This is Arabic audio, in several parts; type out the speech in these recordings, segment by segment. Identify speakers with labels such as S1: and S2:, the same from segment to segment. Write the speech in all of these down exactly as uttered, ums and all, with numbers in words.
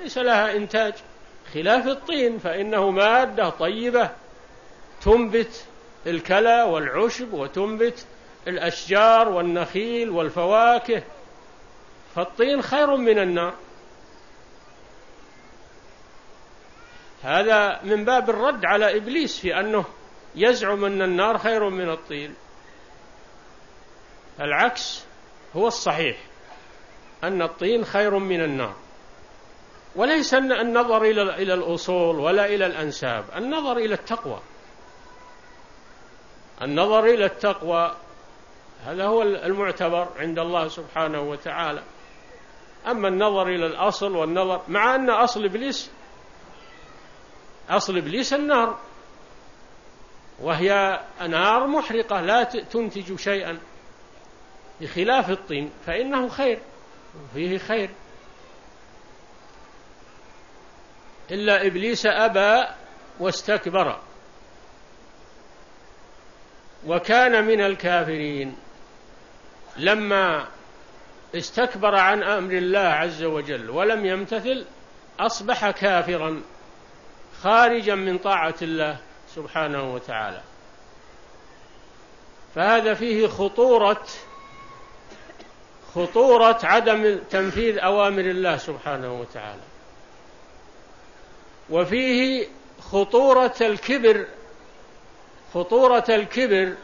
S1: ليس لها إنتاج، خلاف الطين فإنه مادة طيبة تنبت الكلى والعشب وتنبت الأشجار والنخيل والفواكه، فالطين خير من النار. هذا من باب الرد على إبليس في أنه يزعم أن النار خير من الطين. العكس هو الصحيح، أن الطين خير من النار، وليس النظر إلى الأصول ولا إلى الأنساب، النظر إلى التقوى، النظر إلى التقوى هذا هو المعتبر عند الله سبحانه وتعالى. أما النظر إلى الأصل والنظر، مع أن أصل إبليس أصل إبليس النار، وهي نار محرقة لا تنتج شيئا، بخلاف الطين فإنه خير فيه خير. إلا إبليس أبى واستكبر وكان من الكافرين. لما استكبر عن أمر الله عز وجل ولم يمتثل أصبح كافرا خارجا من طاعة الله سبحانه وتعالى. فهذا فيه خطورة خطورة عدم تنفيذ أوامر الله سبحانه وتعالى، وفيه خطورة الكبر خطورة الكبر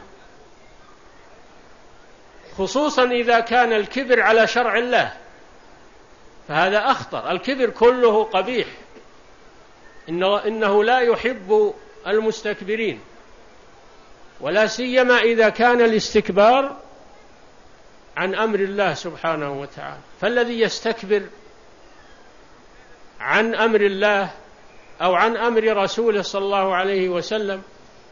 S1: خصوصا إذا كان الكبر على شرع الله، فهذا أخطر. الكبر كله قبيح، إنه, إنه لا يحب المستكبرين، ولا سيما إذا كان الاستكبار عن أمر الله سبحانه وتعالى. فالذي يستكبر عن أمر الله أو عن أمر رسوله صلى الله عليه وسلم،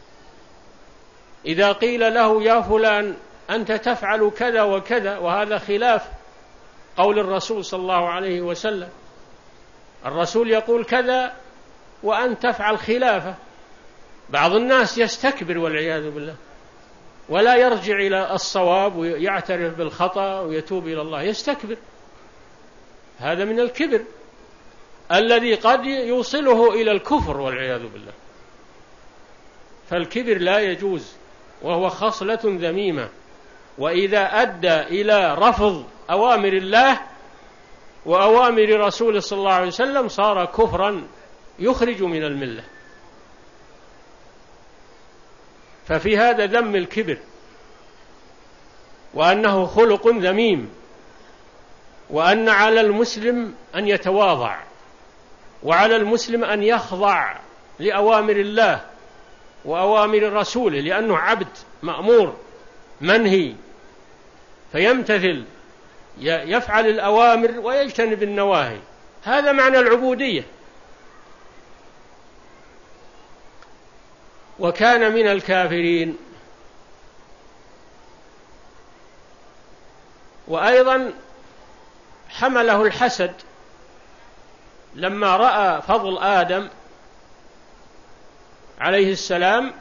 S1: إذا قيل له يا فلان أنت تفعل كذا وكذا، وهذا خلاف قول الرسول صلى الله عليه وسلم، الرسول يقول كذا وأن تفعل خلافه. بعض الناس يستكبر والعياذ بالله ولا يرجع إلى الصواب ويعترف بالخطأ ويتوب إلى الله، يستكبر. هذا من الكبر الذي قد يوصله إلى الكفر والعياذ بالله. فالكبر لا يجوز، وهو خصلة ذميمة، وإذا أدى إلى رفض أوامر الله وأوامر رسوله صلى الله عليه وسلم صار كفرا يخرج من الملة. ففي هذا ذم الكبر، وأنه خلق ذميم، وأن على المسلم أن يتواضع، وعلى المسلم أن يخضع لأوامر الله وأوامر رسوله، لأنه عبد مأمور منهي، فيمتثل يفعل الأوامر ويجتنب النواهي. هذا معنى العبودية. وكان من الكافرين. وأيضا حمله الحسد لما رأى فضل آدم عليه السلام،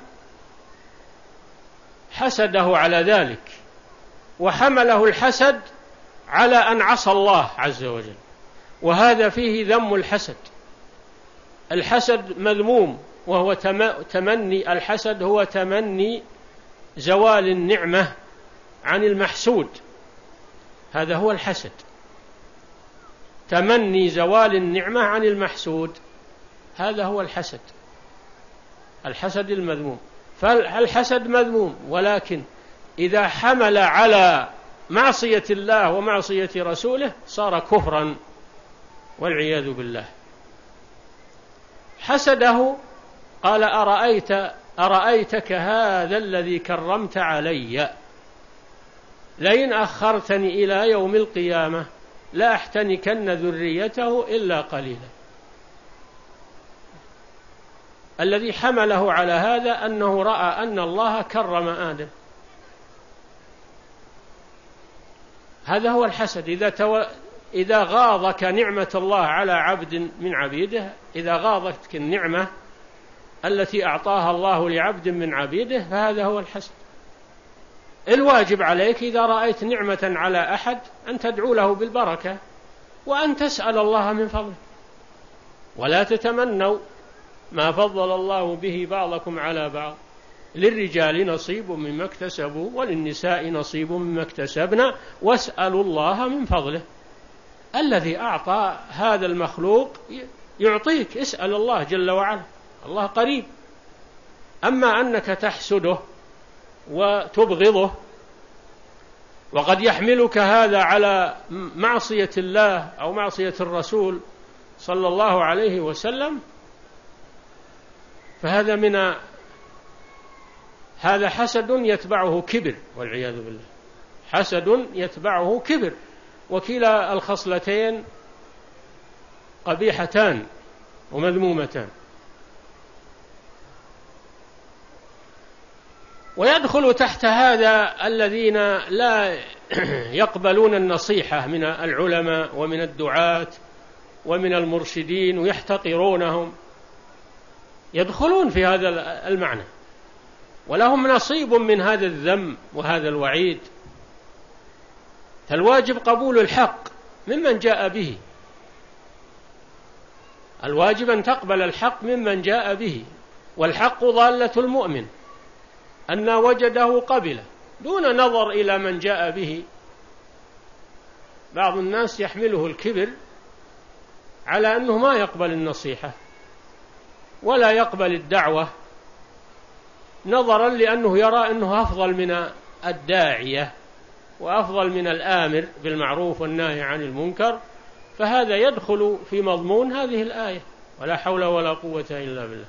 S1: حسده على ذلك، وحمله الحسد على أن عصى الله عز وجل، وهذا فيه ذم الحسد. الحسد مذموم، وهو تمني الحسد هو تمني زوال النعمة عن المحسود، هذا هو الحسد، تمني زوال النعمة عن المحسود، هذا هو الحسد، الحسد المذموم. فالحسد مذموم، ولكن إذا حمل على معصية الله ومعصية رسوله صار كفرا والعياذ بالله. حسده قال أرأيت أرأيتك هذا الذي كرمت علي لئن أخرتني إلى يوم القيامة لا أحتنكن ذريته إلا قليلا. الذي حمله على هذا أنه رأى أن الله كرم آدم، هذا هو الحسد. إذا تو... إذا غاضك نعمة الله على عبد من عبيده، إذا غاضتك النعمة التي أعطاها الله لعبد من عبيده، فهذا هو الحسد. الواجب عليك إذا رأيت نعمة على أحد أن تدعو له بالبركة وأن تسأل الله من فضله، ولا تتمنوا ما فضل الله به بعضكم على بعض، للرجال نصيب مما اكتسبوا وللنساء نصيب مما اكتسبنا واسألوا الله من فضله. الذي أعطى هذا المخلوق يعطيك، اسأل الله جل وعلا، الله قريب. أما أنك تحسده وتبغضه، وقد يحملك هذا على معصية الله أو معصية الرسول صلى الله عليه وسلم، فهذا من هذا حسد يتبعه كبر والعياذ بالله، حسد يتبعه كبر، وكلا الخصلتين قبيحتان ومذمومتان. ويدخل تحت هذا الذين لا يقبلون النصيحة من العلماء ومن الدعاة ومن المرشدين ويحتقرونهم، يدخلون في هذا المعنى ولهم نصيب من هذا الذم وهذا الوعيد. فالواجب قبول الحق ممن جاء به، الواجب أن تقبل الحق ممن جاء به، والحق ضالة المؤمن، أن وجده قبله دون نظر إلى من جاء به. بعض الناس يحمله الكبر على أنه ما يقبل النصيحة ولا يقبل الدعوة، نظرا لأنه يرى أنه أفضل من الداعية وأفضل من الآمر بالمعروف والنهي عن المنكر، فهذا يدخل في مضمون هذه الآية: ولا حول ولا قوة إلا بالله.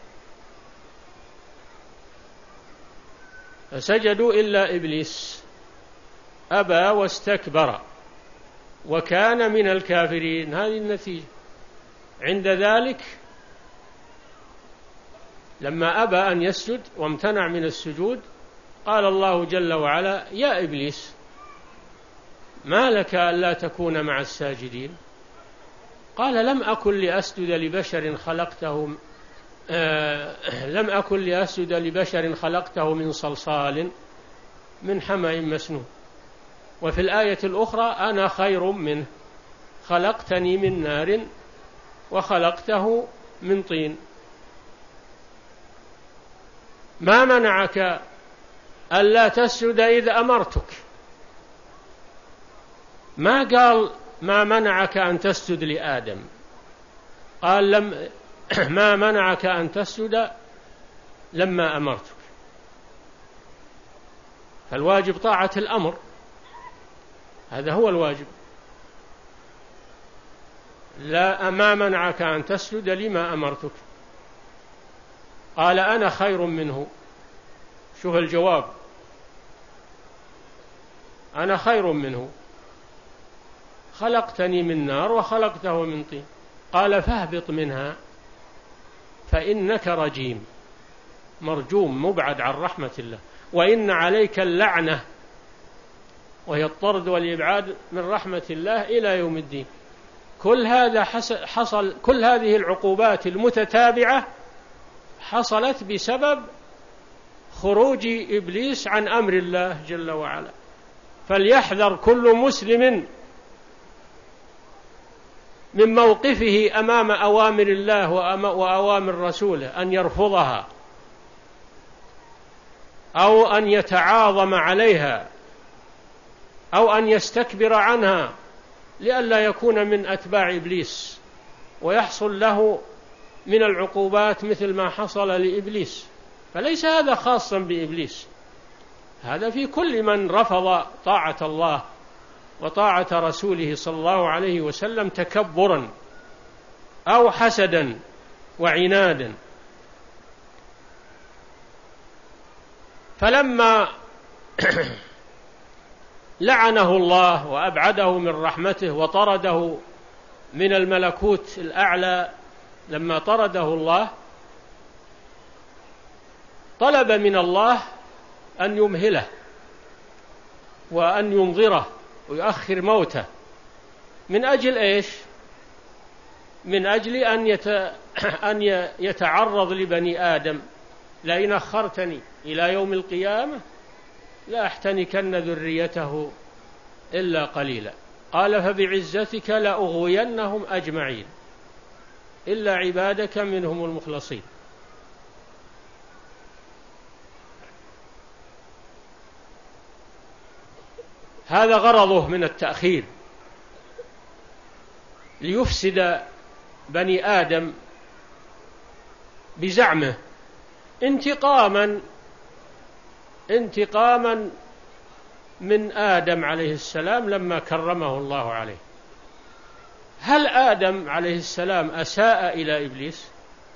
S1: فسجدوا إلا إبليس أبى واستكبر وكان من الكافرين. هذه النتيجة. عند ذلك لما أبى أن يسجد وامتنع من السجود، قال الله جل وعلا: يا إبليس ما لك ألا تكون مع الساجدين؟ قال: لم أكن لأسجد لبشر خلقته آه لم أكن لأسجد لبشر خلقته من صلصال من حمأ مسنون. وفي الآية الأخرى: أنا خير منه خلقتني من نار وخلقته من طين. ما منعك ألا تسجد إذ أمرتك؟ ما قال ما منعك أن تسجد لآدم، قال لم ما منعك أن تسجد لما أمرتك. فالواجب طاعة الأمر، هذا هو الواجب. لا، ما منعك أن تسجد لما أمرتك؟ قال: أنا خير منه. شوف الجواب: أنا خير منه خلقتني من نار وخلقته من طين. قال: فاهبط منها فإنك رجيم، مرجوم مبعد عن رحمة الله، وإن عليك اللعنة، وهي الطرد والإبعاد من رحمة الله إلى يوم الدين. كل هذا حصل، كل هذه العقوبات المتتابعة حصلت بسبب خروج إبليس عن أمر الله جل وعلا. فليحذر كل مسلم من موقفه أمام أوامر الله وأوامر رسوله أن يرفضها أو أن يتعاظم عليها أو أن يستكبر عنها، لئلا يكون من أتباع إبليس ويحصل له من العقوبات مثل ما حصل لإبليس. فليس هذا خاصا بإبليس، هذا في كل من رفض طاعة الله وطاعة رسوله صلى الله عليه وسلم تكبرا أو حسدا وعنادا. فلما لعنه الله وأبعده من رحمته وطرده من الملكوت الأعلى، لما طرده الله طلب من الله أن يمهله وأن ينظره ويؤخر موته. من أجل إيش؟ من أجل أن يت... أن يتعرض لبني آدم: لئن أخرتني إلى يوم القيامة لا أحتنكن ذريته إلا قليلا. قال: فبعزتك لأغوينهم أجمعين. إلا عبادك منهم المخلصين. هذا غرضه من التأخير، ليفسد بني آدم بزعمه انتقاما انتقاما من آدم عليه السلام لما كرمه الله عليه. هل آدم عليه السلام أساء إلى إبليس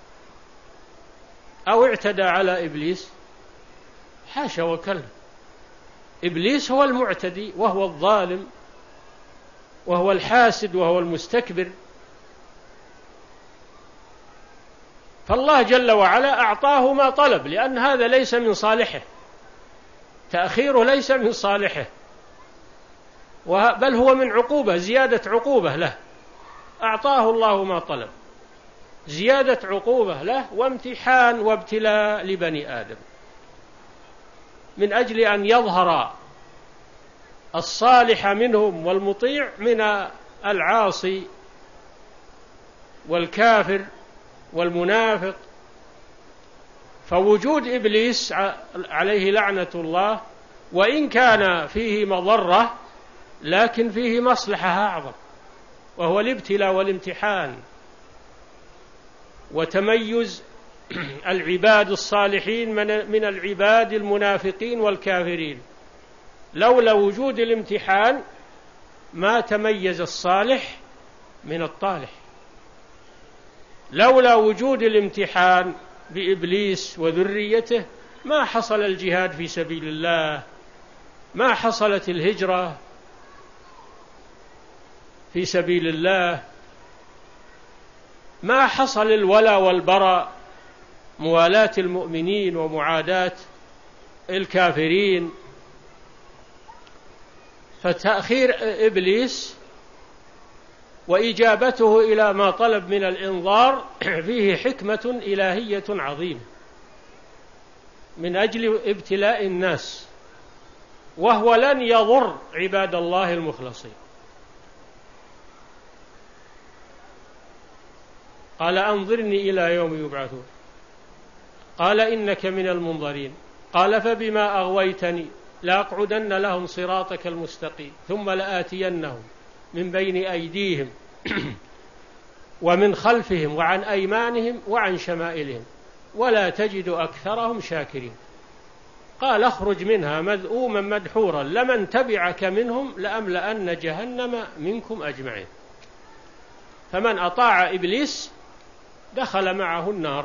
S1: أو اعتدى على إبليس؟ حاشا وكلا، إبليس هو المعتدي وهو الظالم وهو الحاسد وهو المستكبر. فالله جل وعلا أعطاه ما طلب، لأن هذا ليس من صالحه، تأخيره ليس من صالحه، بل هو من عقوبة، زيادة عقوبة له. أعطاه الله ما طلب، زيادة عقوبة له وامتحان وابتلاء لبني آدم، من أجل أن يظهر الصالح منهم والمطيع من العاصي والكافر والمنافق. فوجود إبليس عليه لعنة الله وإن كان فيه مضرة لكن فيه مصلحة أعظم، وهو الابتلاء والامتحان وتميز العباد الصالحين من العباد المنافقين والكافرين. لولا وجود الامتحان ما تميز الصالح من الطالح. لولا وجود الامتحان بإبليس وذريته ما حصل الجهاد في سبيل الله، ما حصلت الهجرة في سبيل الله، ما حصل الولاء والبراء، موالاة المؤمنين ومعاداة الكافرين. فتأخير إبليس وإجابته إلى ما طلب من الإنظار فيه حكمة إلهية عظيمة من أجل ابتلاء الناس، وهو لن يضر عباد الله المخلصين. قال أنظرني إلى يوم يبعثون، قال إنك من المنظرين، قال فبما أغويتني لأقعدن لهم صراطك المستقيم ثم لآتينهم من بين أيديهم ومن خلفهم وعن أيمانهم وعن شمائلهم ولا تجد أكثرهم شاكرين. قال اخرج منها مذءوما مدحورا لمن تبعك منهم لأملأن جهنم منكم أجمعين. فمن أطاع إبليس دخل معه النار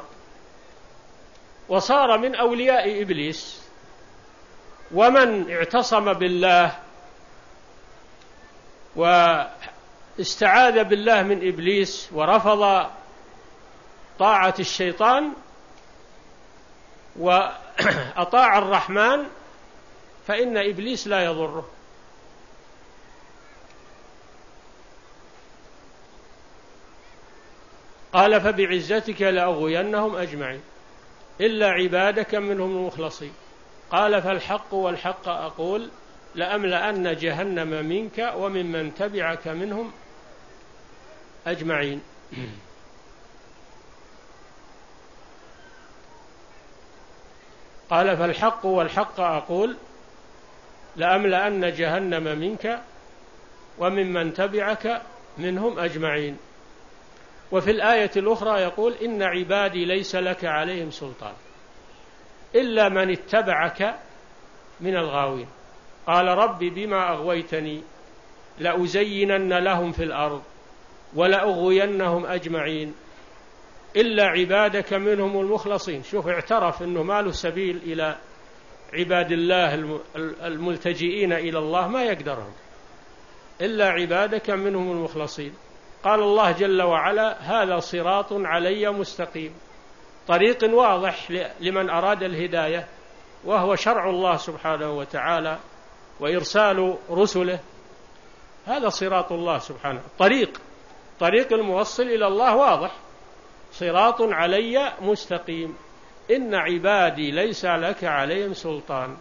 S1: وصار من أولياء إبليس. ومن اعتصم بالله واستعاذ بالله من إبليس ورفض طاعة الشيطان وأطاع الرحمن فإن إبليس لا يضره. قال فبعزتك لأغوينهم أجمعين إلا عبادك منهم المخلصين. قال فالحق والحق أقول لأملأن جهنم منك وممن تبعك منهم أجمعين. قال فالحق والحق أقول لأملأن جهنم منك وممن تبعك منهم أجمعين. وفي الآية الأخرى يقول إن عبادي ليس لك عليهم سلطان إلا من اتبعك من الغاوين. قال رب بما أغويتني لأزينن لهم في الأرض ولأغوينهم أجمعين إلا عبادك منهم المخلصين. شوف اعترف أنه ما له سبيل إلى عباد الله الملتجئين إلى الله، ما يقدرهم إلا عبادك منهم المخلصين. قال الله جل وعلا هذا صراط علي مستقيم، طريق واضح لمن أراد الهداية، وهو شرع الله سبحانه وتعالى وإرسال رسله. هذا صراط الله سبحانه، طريق طريق الموصل إلى الله واضح، صراط علي مستقيم إن عبادي ليس لك عليهم سلطان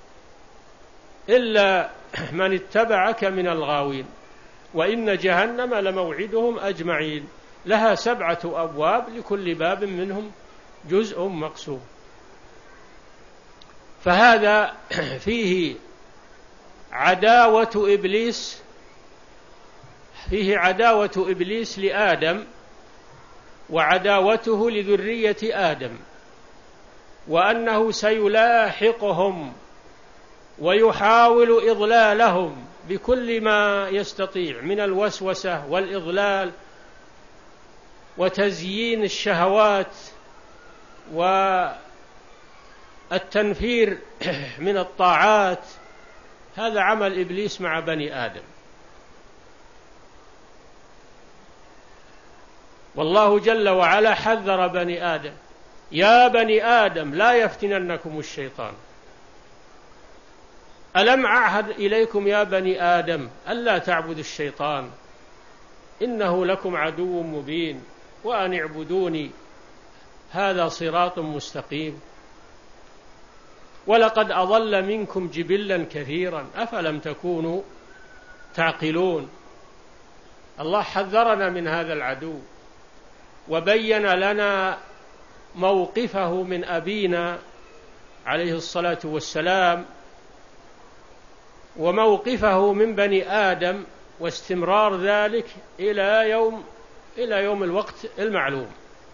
S1: إلا من اتبعك من الغاوين وإن جهنم لموعدهم أجمعين. لها سبعة أبواب لكل باب منهم جزء مقسوم. فهذا فيه عداوة إبليس فيه عداوة إبليس لآدم وعداوته لذرية آدم، وأنه سيلاحقهم ويحاول إضلالهم بكل ما يستطيع من الوسوسة والإضلال وتزيين الشهوات والتنفير من الطاعات. هذا عمل إبليس مع بني آدم. والله جل وعلا حذر بني آدم: يا بني آدم لا يفتننكم الشيطان. ألم أعهد إليكم يا بني آدم ألا تعبدوا الشيطان إنه لكم عدو مبين وأن اعبدوني هذا صراط مستقيم. ولقد أضل منكم جبلا كثيرا أفلم تكونوا تعقلون. الله حذرنا من هذا العدو وبين لنا موقفه من أبينا عليه الصلاة والسلام وموقفه من بني آدم واستمرار ذلك إلى يوم إلى يوم الوقت المعلوم.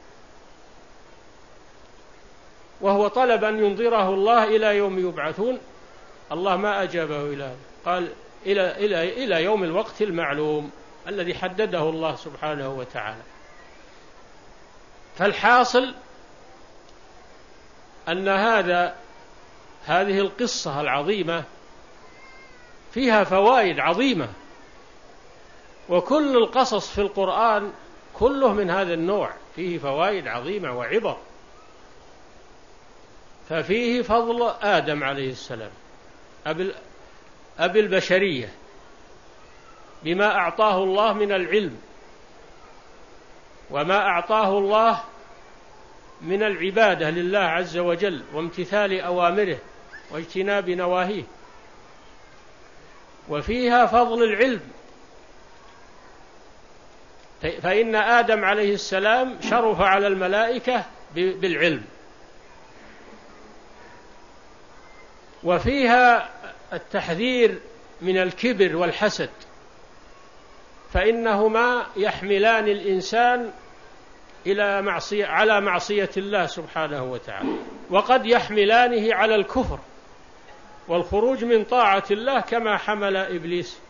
S1: وهو طلب أن ينظره الله إلى يوم يبعثون. الله ما أجابه إلى هذا، قال إلى, إلى, إلى يوم الوقت المعلوم الذي حدده الله سبحانه وتعالى. فالحاصل أن هذا هذه القصة العظيمة فيها فوائد عظيمة، وكل القصص في القرآن كله من هذا النوع، فيه فوائد عظيمة وعبر. ففيه فضل آدم عليه السلام أبي البشرية بما أعطاه الله من العلم وما أعطاه الله من العبادة لله عز وجل وامتثال أوامره واجتناب نواهيه. وفيها فضل العلم، فإن آدم عليه السلام شرف على الملائكة بالعلم. وفيها التحذير من الكبر والحسد، فإنهما يحملان الإنسان إلى معصية على معصية الله سبحانه وتعالى، وقد يحملانه على الكفر والخروج من طاعة الله كما حمل إبليس.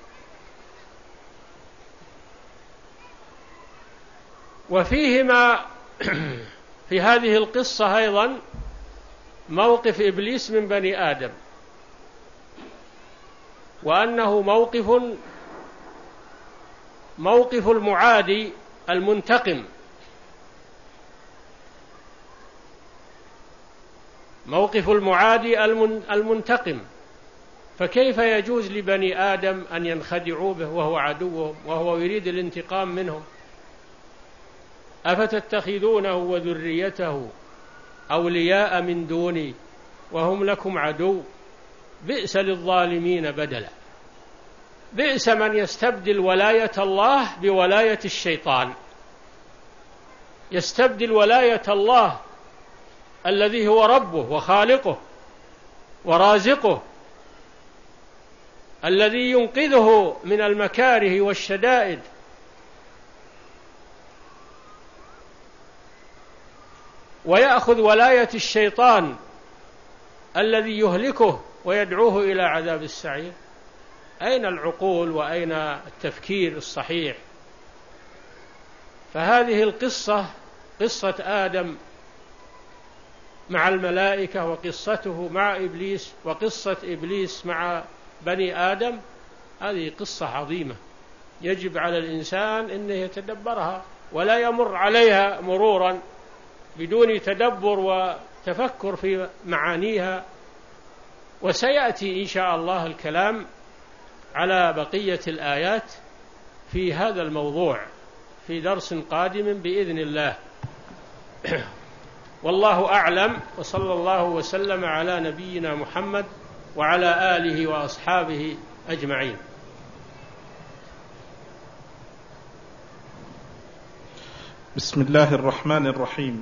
S1: وفيهما في هذه القصة أيضا موقف إبليس من بني آدم، وأنه موقف موقف المعادي المنتقم، موقف المعادي المنتقم. فكيف يجوز لبني آدم أن ينخدعوا به وهو عدوهم وهو يريد الانتقام منهم؟ أفتتخذونه وذريته أولياء من دوني وهم لكم عدو بئس للظالمين بدلا. بئس من يستبدل ولاية الله بولاية الشيطان، يستبدل ولاية الله الذي هو ربه وخالقه ورازقه الذي ينقذه من المكاره والشدائد، ويأخذ ولاية الشيطان الذي يهلكه ويدعوه إلى عذاب السعير. أين العقول وأين التفكير الصحيح؟ فهذه القصة قصة آدم مع الملائكة وقصته مع إبليس وقصة إبليس مع بني آدم، هذه قصة عظيمة يجب على الإنسان أنه يتدبرها ولا يمر عليها مرورا بدون تدبر وتفكر في معانيها. وسيأتي إن شاء الله الكلام على بقية الآيات في هذا الموضوع في درس قادم بإذن الله. والله أعلم، وصلى الله وسلم على نبينا محمد وعلى آله وأصحابه أجمعين.
S2: بسم الله الرحمن الرحيم.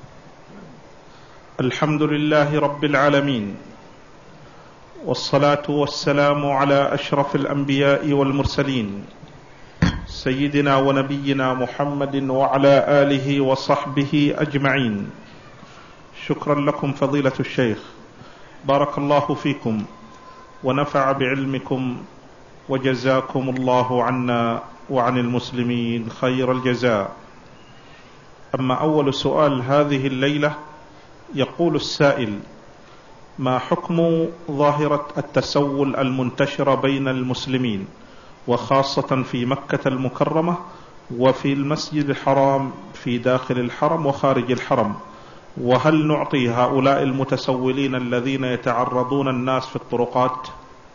S2: الحمد لله رب العالمين، والصلاة والسلام على أشرف الأنبياء والمرسلين سيدنا ونبينا محمد وعلى آله وصحبه أجمعين. شكرا لكم فضيلة الشيخ، بارك الله فيكم ونفع بعلمكم، وجزاكم الله عنا وعن المسلمين خير الجزاء. أما أول سؤال هذه الليلة، يقول السائل: ما حكم ظاهرة التسول المنتشرة بين المسلمين، وخاصة في مكة المكرمة وفي المسجد الحرام في داخل الحرم وخارج الحرم؟ وهل نعطي هؤلاء المتسولين الذين يتعرضون الناس في الطرقات؟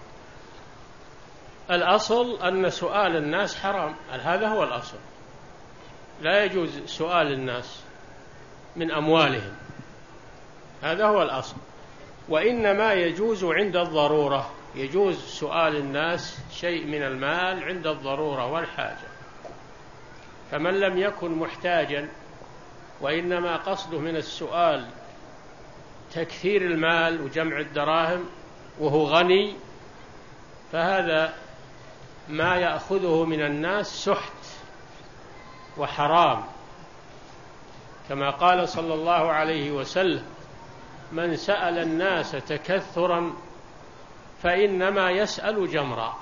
S1: الأصل أن سؤال الناس حرام، هذا هو الأصل. لا يجوز سؤال الناس من أموالهم، هذا هو الأصل. وإنما يجوز عند الضرورة، يجوز سؤال الناس شيء من المال عند الضرورة والحاجة. فمن لم يكن محتاجا وإنما قصده من السؤال تكثير المال وجمع الدراهم وهو غني، فهذا ما يأخذه من الناس سحت وحرام، كما قال صلى الله عليه وسلم: من سأل الناس تكثرا فإنما يسأل جمرا،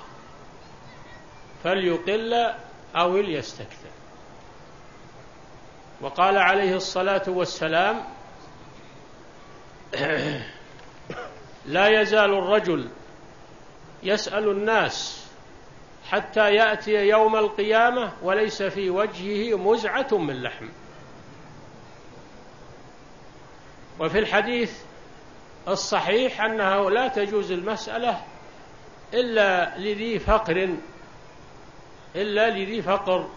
S1: فليقل أو ليستكثر. وقال عليه الصلاة والسلام: لا يزال الرجل يسأل الناس حتى يأتي يوم القيامة وليس في وجهه مزعة من لحم. وفي الحديث الصحيح أنه لا تجوز المسألة إلا لذي فقر إلا لذي فقر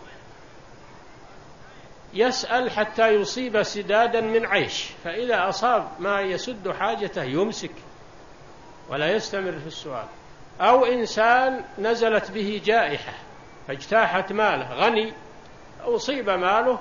S1: يسأل حتى يصيب سدادا من عيش، فإذا أصاب ما يسد حاجته يمسك ولا يستمر في السؤال. أو إنسان نزلت به جائحة فاجتاحت ماله، غني أصيب ماله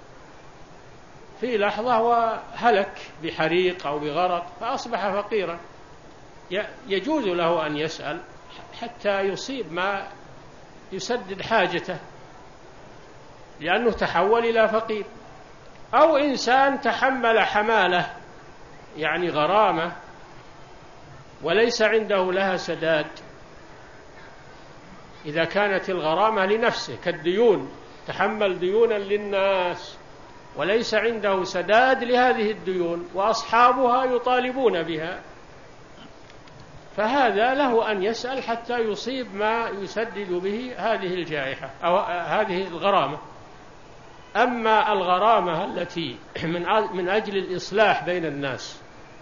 S1: في لحظة وهلك بحريق أو بغرق فأصبح فقيرا، يجوز له أن يسأل حتى يصيب ما يسدد حاجته، لأنه تحول إلى فقير. أو إنسان تحمل حمالة يعني غرامة وليس عنده لها سداد، إذا كانت الغرامة لنفسه كالديون، تحمل ديونا للناس وليس عنده سداد لهذه الديون وأصحابها يطالبون بها، فهذا له أن يسأل حتى يصيب ما يسدد به هذه الجائحة أو هذه الغرامة. أما الغرامة التي من أجل الإصلاح بين الناس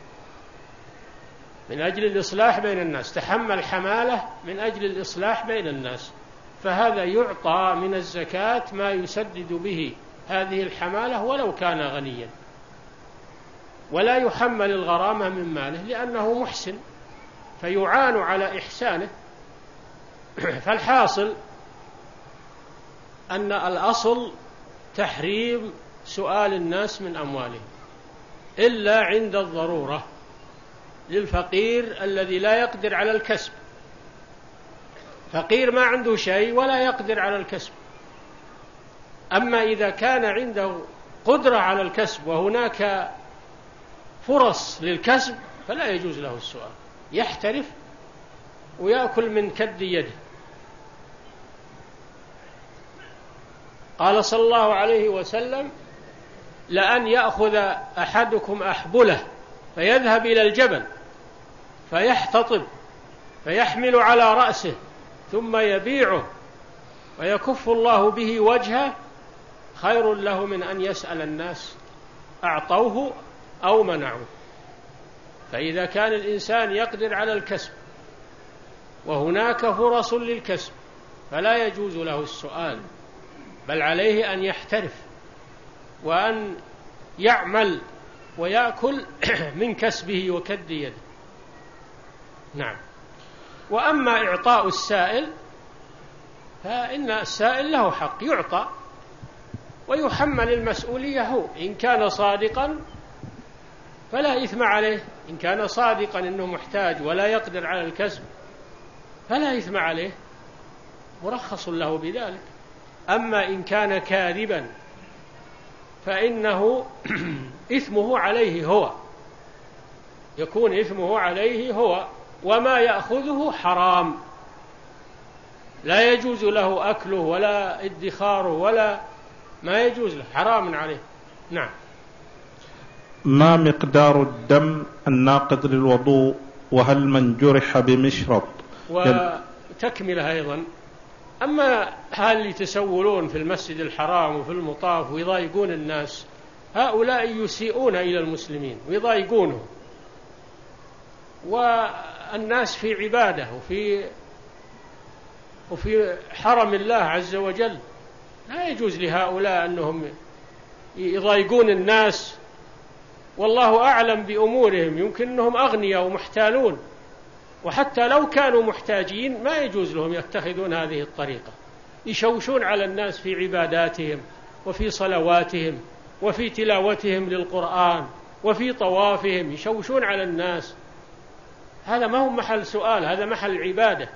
S1: من أجل الإصلاح بين الناس تحمل حمالة من أجل الإصلاح بين الناس، فهذا يعطى من الزكاة ما يسدد به هذه الحمالة ولو كان غنيا، ولا يحمل الغرامة من ماله لأنه محسن فيعان على إحسانه. فالحاصل أن الأصل تحريم سؤال الناس من أموالهم إلا عند الضرورة للفقير الذي لا يقدر على الكسب، فقير ما عنده شيء ولا يقدر على الكسب. أما إذا كان عنده قدرة على الكسب وهناك فرص للكسب فلا يجوز له السؤال، يحترف ويأكل من كد يده. قال صلى الله عليه وسلم: لأن يأخذ أحدكم أحبله فيذهب إلى الجبل فيحتطب فيحمل على رأسه ثم يبيعه ويكف الله به وجهه خير له من أن يسأل الناس أعطوه أو منعوه. فإذا كان الإنسان يقدر على الكسب وهناك فرص للكسب فلا يجوز له السؤال، بل عليه أن يحترف وأن يعمل ويأكل من كسبه وكد يده. نعم. وأما إعطاء السائل فإن السائل له حق يعطى، ويحمل المسؤولية هو، إن كان صادقا فلا إثم عليه، إن كان صادقا أنه محتاج ولا يقدر على الكسب فلا إثم عليه، مرخص له بذلك. أما إن كان كاذبا فإنه إثمه عليه هو، يكون إثمه عليه هو، وما يأخذه حرام، لا يجوز له أكله ولا ادخاره ولا ما يجوز له، حرام عليه. نعم.
S2: ما مقدار الدم الناقض للوضوء؟ وهل من جرح بمشرط؟
S1: وتكملة أيضا. أما هل يتسولون في المسجد الحرام وفي المطاف ويضايقون الناس، هؤلاء يسيئون إلى المسلمين ويضايقونهم، والناس في عبادة وفي وفي حرم الله عز وجل، لا يجوز لهؤلاء أنهم يضايقون الناس، والله أعلم بأمورهم، يمكن أنهم أغنياء ومحتالون، وحتى لو كانوا محتاجين ما يجوز لهم يتخذون هذه الطريقة، يشوشون على الناس في عباداتهم وفي صلواتهم وفي تلاوتهم للقرآن وفي طوافهم، يشوشون على الناس. هذا ما هو محل سؤال، هذا محل عبادة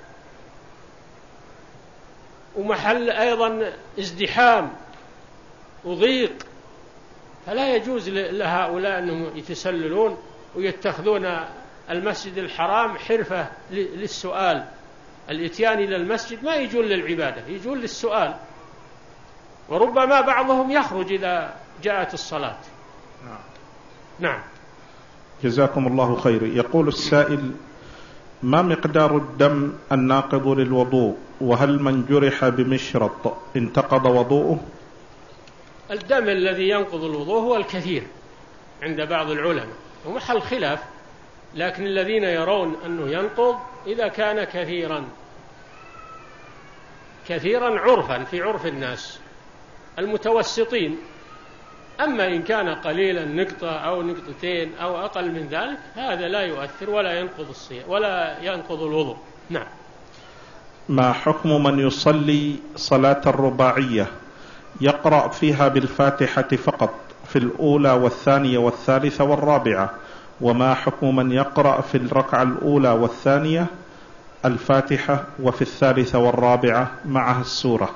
S1: ومحل أيضا ازدحام وضيق، فلا يجوز لهؤلاء أنهم يتسللون ويتخذون المسجد الحرام حرفة للسؤال. الاتيان إلى المسجد ما يجون للعبادة، يجون للسؤال، وربما بعضهم يخرج إذا جاءت الصلاة. نعم.
S2: جزاكم الله خير. يقول السائل: ما مقدار الدم الناقض للوضوء؟ وهل من جرح بمشرط انتقض وضوءه؟
S1: الدم الذي ينقض الوضوء هو الكثير عند بعض العلماء، ومحل خلاف، لكن الذين يرون أنه ينقض إذا كان كثيرا كثيرا عرفا في عرف الناس المتوسطين. أما إن كان قليلا نقطة أو نقطتين أو أقل من ذلك هذا لا يؤثر ولا ينقض الصيام ولا ينقض الوضوء. نعم.
S2: ما حكم من يصلي صلاة الرباعية يقرأ فيها بالفاتحة فقط في الأولى والثانية والثالثة والرابعة؟ وما حكم من يقرأ في الركعة الأولى والثانية الفاتحة وفي الثالثة والرابعة معها السورة؟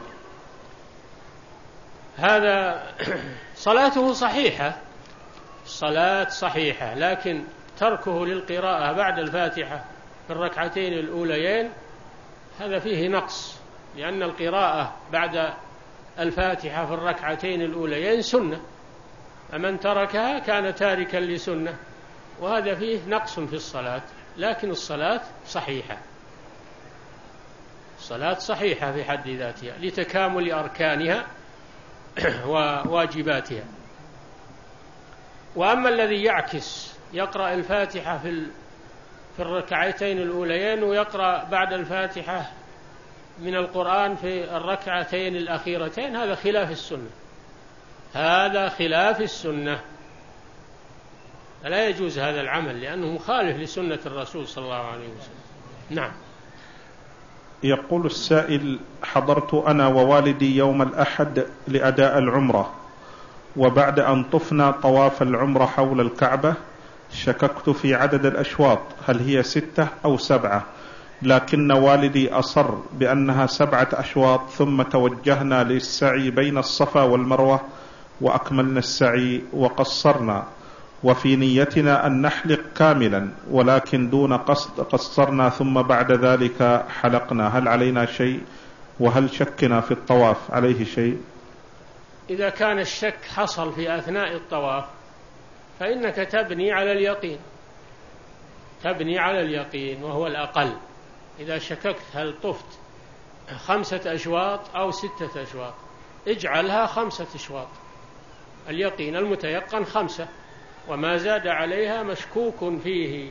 S1: هذا صلاته صحيحة، صلاة صحيحة، لكن تركه للقراءة بعد الفاتحة في الركعتين الأوليين هذا فيه نقص، لأن القراءة بعد الفاتحة في الركعتين الأوليين سنة، فمن تركها كان تاركا لسنة، وهذا فيه نقص في الصلاة. لكن الصلاة صحيحة، الصلاة صحيحة في حد ذاتها لتكامل أركانها وواجباتها. وأما الذي يعكس يقرأ الفاتحة في في الركعتين الأوليين ويقرأ بعد الفاتحة من القرآن في الركعتين الأخيرتين هذا خلاف السنة، هذا خلاف السنة، لا يجوز هذا العمل لأنه مخالف لسنة الرسول صلى الله عليه وسلم. نعم.
S2: يقول السائل: حضرت أنا ووالدي يوم الأحد لأداء العمرة، وبعد أن طفنا طواف العمرة حول الكعبة شككت في عدد الأشواط هل هي ستة أو سبعة، لكن والدي أصر بأنها سبعة أشواط، ثم توجهنا للسعي بين الصفا والمروة وأكملنا السعي وقصرنا، وفي نيتنا أن نحلق كاملا ولكن دون قصد قصرنا ثم بعد ذلك حلقنا، هل علينا شيء؟ وهل شكنا في الطواف عليه شيء؟
S1: إذا كان الشك حصل في أثناء الطواف فإنك تبني على اليقين، تبني على اليقين وهو الأقل. إذا شككت هل طفت خمسة أشواط أو ستة أشواط اجعلها خمسة أشواط، اليقين المتيقن خمسة، وما زاد عليها مشكوك فيه،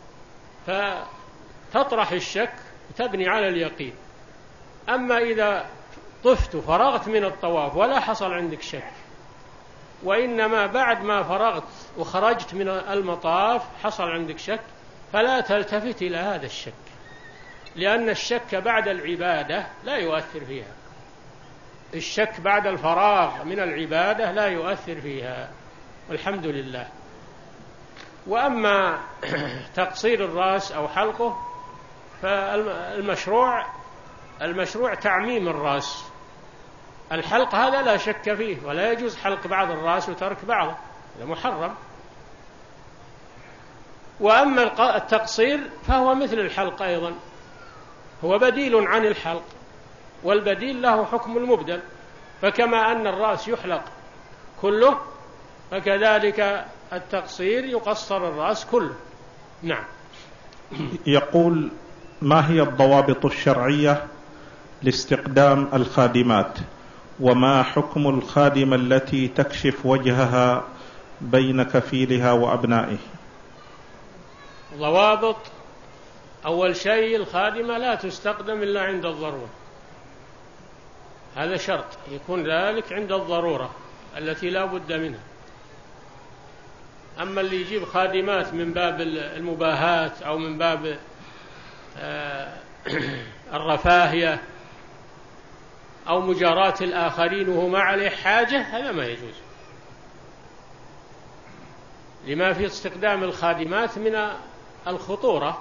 S1: فتطرح الشك وتبني على اليقين. أما إذا طفت فرغت من الطواف ولا حصل عندك شك، وإنما بعد ما فرغت وخرجت من المطاف حصل عندك شك، فلا تلتفت إلى هذا الشك، لأن الشك بعد العبادة لا يؤثر فيها، الشك بعد الفراغ من العبادة لا يؤثر فيها، والحمد لله. وأما تقصير الرأس أو حلقه فالمشروع المشروع تعميم الرأس. الحلق هذا لا شك فيه، ولا يجوز حلق بعض الرأس وترك بعضه، هذا محرم. وأما التقصير فهو مثل الحلق أيضا، هو بديل عن الحلق، والبديل له حكم المبدل. فكما أن الرأس يحلق كله فكذلك التقصير يقصر الرأس كله. نعم.
S2: يقول: ما هي الضوابط الشرعية لاستقدام الخادمات، وما حكم الخادمة التي تكشف وجهها بين كفيلها وأبنائه؟
S1: ضوابط: أول شيء الخادمة لا تستقدم إلا عند الضرورة، هذا شرط، يكون ذلك عند الضرورة التي لا بد منها. أما اللي يجيب خادمات من باب المباهاة أو من باب الرفاهية أو مجاراة الآخرين وهو ما عليه حاجة، هذا ما يجوز، لما في استخدام الخادمات من الخطورة.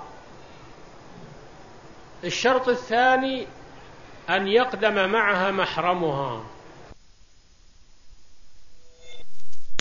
S1: الشرط الثاني أن يقدم معها محرمها،